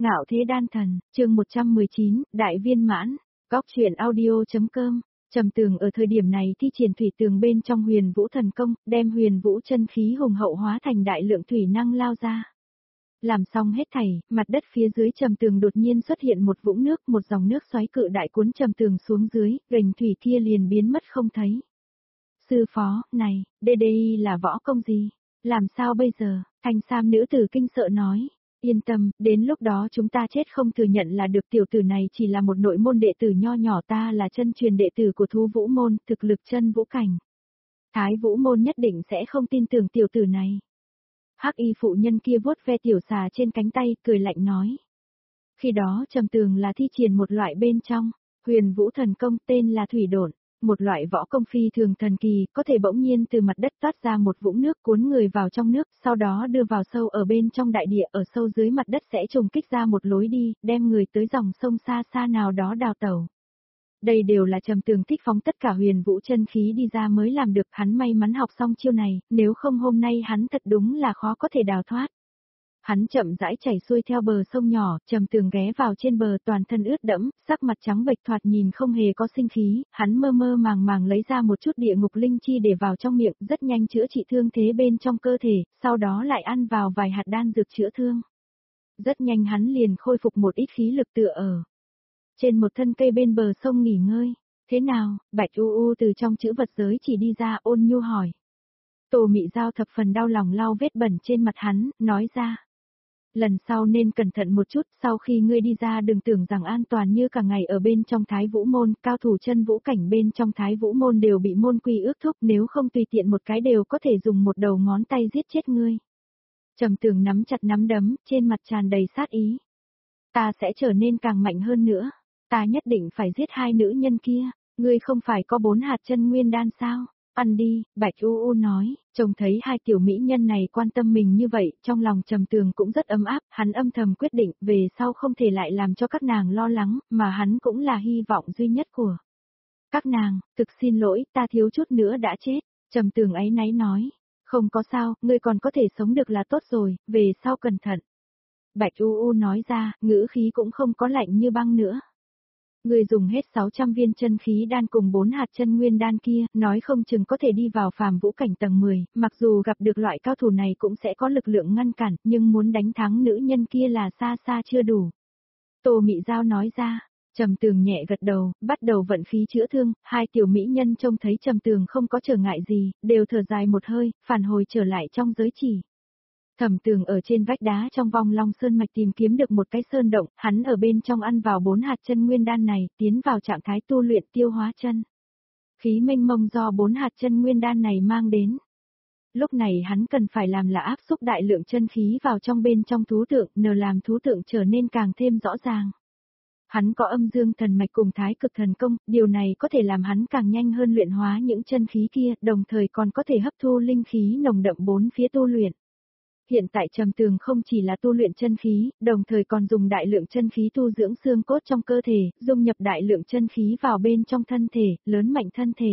Ngạo thế đan thần, chương 119, đại viên mãn, góc truyện audio.com. Trầm Tường ở thời điểm này thi triển thủy tường bên trong huyền vũ thần công, đem huyền vũ chân khí hùng hậu hóa thành đại lượng thủy năng lao ra. Làm xong hết thảy, mặt đất phía dưới Trầm Tường đột nhiên xuất hiện một vũng nước, một dòng nước xoáy cự đại cuốn Trầm Tường xuống dưới, gành thủy kia liền biến mất không thấy. Sư phó, này, đây là võ công gì? Làm sao bây giờ? Thanh sam nữ tử kinh sợ nói. Yên tâm, đến lúc đó chúng ta chết không thừa nhận là được, tiểu tử này chỉ là một nội môn đệ tử nho nhỏ, ta là chân truyền đệ tử của Thú Vũ môn, thực lực chân vũ cảnh. Thái Vũ môn nhất định sẽ không tin tưởng tiểu tử này. Hắc y phụ nhân kia vuốt ve tiểu xà trên cánh tay, cười lạnh nói. Khi đó Trầm Tường là thi triển một loại bên trong huyền vũ thần công tên là thủy độn. Một loại võ công phi thường thần kỳ, có thể bỗng nhiên từ mặt đất toát ra một vũng nước cuốn người vào trong nước, sau đó đưa vào sâu ở bên trong đại địa, ở sâu dưới mặt đất sẽ trùng kích ra một lối đi, đem người tới dòng sông xa xa nào đó đào tẩu. Đây đều là Trầm Tường thích phóng tất cả huyền vũ chân khí đi ra mới làm được, hắn may mắn học xong chiêu này, nếu không hôm nay hắn thật đúng là khó có thể đào thoát. Hắn chậm rãi chảy xuôi theo bờ sông nhỏ, Trầm Tường ghé vào trên bờ, toàn thân ướt đẫm, sắc mặt trắng bệch, thoạt nhìn không hề có sinh khí, hắn mơ mơ màng màng lấy ra một chút địa ngục linh chi để vào trong miệng, rất nhanh chữa trị thương thế bên trong cơ thể, sau đó lại ăn vào vài hạt đan dược chữa thương. Rất nhanh hắn liền khôi phục một ít khí lực, tựa ở trên một thân cây bên bờ sông nghỉ ngơi. Thế nào? Bạch U U từ trong chữ vật giới chỉ đi ra, ôn nhu hỏi. Tô Mị Giao thập phần đau lòng lau vết bẩn trên mặt hắn, nói ra. Lần sau nên cẩn thận một chút, sau khi ngươi đi ra đừng tưởng rằng an toàn như cả ngày ở bên trong Thái Vũ môn, cao thủ chân vũ cảnh bên trong Thái Vũ môn đều bị môn quy ước thúc, nếu không tùy tiện một cái đều có thể dùng một đầu ngón tay giết chết ngươi. Trầm Tường nắm chặt nắm đấm, trên mặt tràn đầy sát ý. Ta sẽ trở nên càng mạnh hơn nữa, ta nhất định phải giết hai nữ nhân kia, ngươi không phải có 4 hạt chân nguyên đan sao? Ăn đi, Bạch U U nói, trông thấy hai tiểu mỹ nhân này quan tâm mình như vậy, trong lòng Trầm Tường cũng rất ấm áp, hắn âm thầm quyết định, về sau không thể lại làm cho các nàng lo lắng, mà hắn cũng là hy vọng duy nhất của các nàng. Thực xin lỗi, ta thiếu chút nữa đã chết, Trầm Tường áy náy nói, không có sao, ngươi còn có thể sống được là tốt rồi, về sau cẩn thận. Bạch U U nói ra, ngữ khí cũng không có lạnh như băng nữa. Người dùng hết 600 viên chân khí đan cùng 4 hạt chân nguyên đan kia, nói không chừng có thể đi vào phàm vũ cảnh tầng 10, mặc dù gặp được loại cao thủ này cũng sẽ có lực lượng ngăn cản, nhưng muốn đánh thắng nữ nhân kia là xa xa chưa đủ. Tô Mị Giao nói ra, Trầm Tường nhẹ gật đầu, bắt đầu vận khí chữa thương, hai tiểu mỹ nhân trông thấy Trầm Tường không có trở ngại gì, đều thở dài một hơi, phản hồi trở lại trong giới chỉ. Thẩm Tường ở trên vách đá trong vòng Long Sơn mạch tìm kiếm được một cái sơn động, hắn ở bên trong ăn vào 4 hạt chân nguyên đan này, tiến vào trạng thái tu luyện tiêu hóa chân khí mênh mông do 4 hạt chân nguyên đan này mang đến. Lúc này hắn cần phải làm là áp xúc đại lượng chân khí vào trong bên trong thú tượng, nhờ làm thú tượng trở nên càng thêm rõ ràng. Hắn có âm dương thần mạch cùng thái cực thần công, điều này có thể làm hắn càng nhanh hơn luyện hóa những chân khí kia, đồng thời còn có thể hấp thu linh khí nồng đậm bốn phía tu luyện. Hiện tại Trầm Tường không chỉ là tu luyện chân khí, đồng thời còn dùng đại lượng chân khí tu dưỡng xương cốt trong cơ thể, dung nhập đại lượng chân khí vào bên trong thân thể, lớn mạnh thân thể.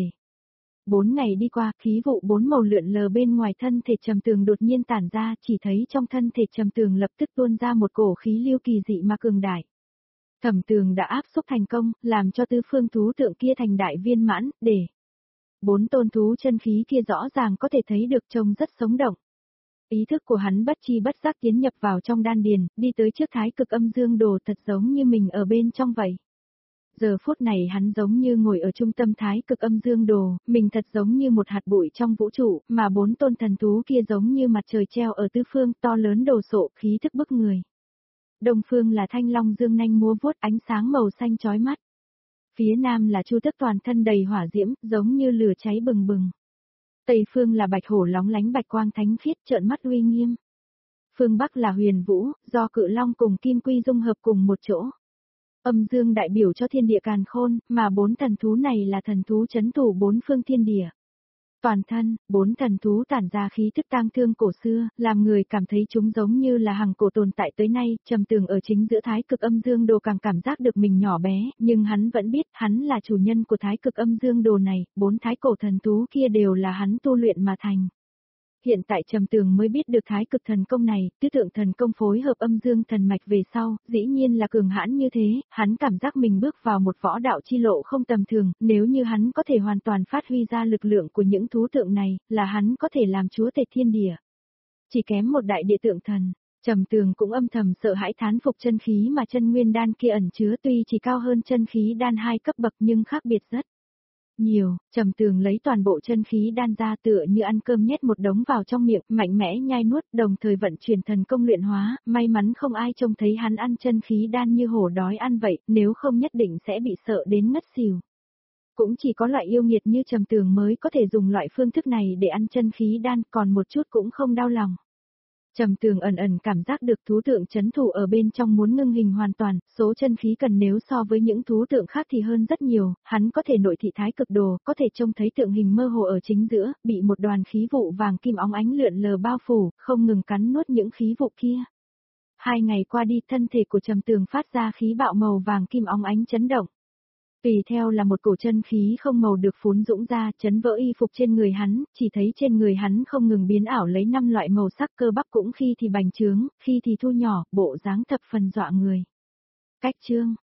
4 ngày đi qua, khí vụ 4 màu lượn lờ bên ngoài thân thể Trầm Tường đột nhiên tản ra, chỉ thấy trong thân thể Trầm Tường lập tức tuôn ra một cổ khí lưu kỳ dị mà cường đại. Thẩm Tường đã áp xúc thành công, làm cho tứ phương thú tượng kia thành đại viên mãn, để 4 tôn thú chân khí kia rõ ràng có thể thấy được, trông rất sống động. Ý thức của hắn bất chi bất giác tiến nhập vào trong đan điền, đi tới trước thái cực âm dương đồ, thật giống như mình ở bên trong vậy. Giờ phút này hắn giống như ngồi ở trung tâm thái cực âm dương đồ, mình thật giống như một hạt bụi trong vũ trụ, mà 4 tôn thần thú kia giống như mặt trời treo ở tứ phương, to lớn đồ sộ, khí thức bức người. Đông phương là thanh long dương nanh múa vuốt, ánh sáng màu xanh chói mắt. Phía nam là chu tước toàn thân đầy hỏa diễm, giống như lửa cháy bừng bừng. Tây phương là bạch hổ lóng lánh bạch quang thánh khiết, trợn mắt uy nghiêm. Phương bắc là huyền vũ, do cự long cùng kim quy dung hợp cùng một chỗ. Âm dương đại biểu cho thiên địa càn khôn, mà 4 thần thú này là thần thú trấn thủ 4 phương thiên địa. Toàn thân, 4 thần thú tản ra khí thức tang thương cổ xưa, làm người cảm thấy chúng giống như là hằng cổ tồn tại tới nay. Trầm Tường ở chính giữa thái cực âm dương đồ càng cảm giác được mình nhỏ bé, nhưng hắn vẫn biết hắn là chủ nhân của thái cực âm dương đồ này, 4 thái cổ thần thú kia đều là hắn tu luyện mà thành. Hiện tại Trầm Tường mới biết được thái cực thần công này, tứ tượng thần công phối hợp âm dương thần mạch về sau, dĩ nhiên là cường hãn như thế, hắn cảm giác mình bước vào một võ đạo chi lộ không tầm thường, nếu như hắn có thể hoàn toàn phát huy ra lực lượng của những thú tượng này, là hắn có thể làm chúa tể thiên địa. Chỉ kém một đại địa tượng thần, Trầm Tường cũng âm thầm sợ hãi thán phục chân khí mà chân nguyên đan kia ẩn chứa, tuy chỉ cao hơn chân khí đan 2 cấp bậc nhưng khác biệt rất nhiều. Trầm Tường lấy toàn bộ chân khí đan ra tựa như ăn cơm nhét một đống vào trong miệng, mạnh mẽ nhai nuốt, đồng thời vận chuyển thần công luyện hóa, may mắn không ai trông thấy hắn ăn chân khí đan như hổ đói ăn vậy, nếu không nhất định sẽ bị sợ đến ngất xỉu. Cũng chỉ có loại yêu nghiệt như Trầm Tường mới có thể dùng loại phương thức này để ăn chân khí đan, còn một chút cũng không đau lòng. Trầm Tường ẩn ẩn cảm giác được thú tượng chấn thủ ở bên trong muốn ngưng hình hoàn toàn, số chân khí cần nếu so với những thú tượng khác thì hơn rất nhiều, hắn có thể nội thị thái cực đồ, có thể trông thấy tượng hình mơ hồ ở chính giữa, bị một đoàn khí vụ vàng kim óng ánh lượn lờ bao phủ, không ngừng cắn nuốt những khí vụ kia. 2 ngày qua đi, thân thể của Trầm Tường phát ra khí bạo màu vàng kim óng ánh chấn động. Tùy theo là một cổ chân khí không màu được phún dũng ra, chấn vỡ y phục trên người hắn, chỉ thấy trên người hắn không ngừng biến ảo lấy 5 loại màu sắc, cơ bắp cũng khi thì bành trướng, khi thì thu nhỏ, bộ dáng thập phần dọa người. Cách chương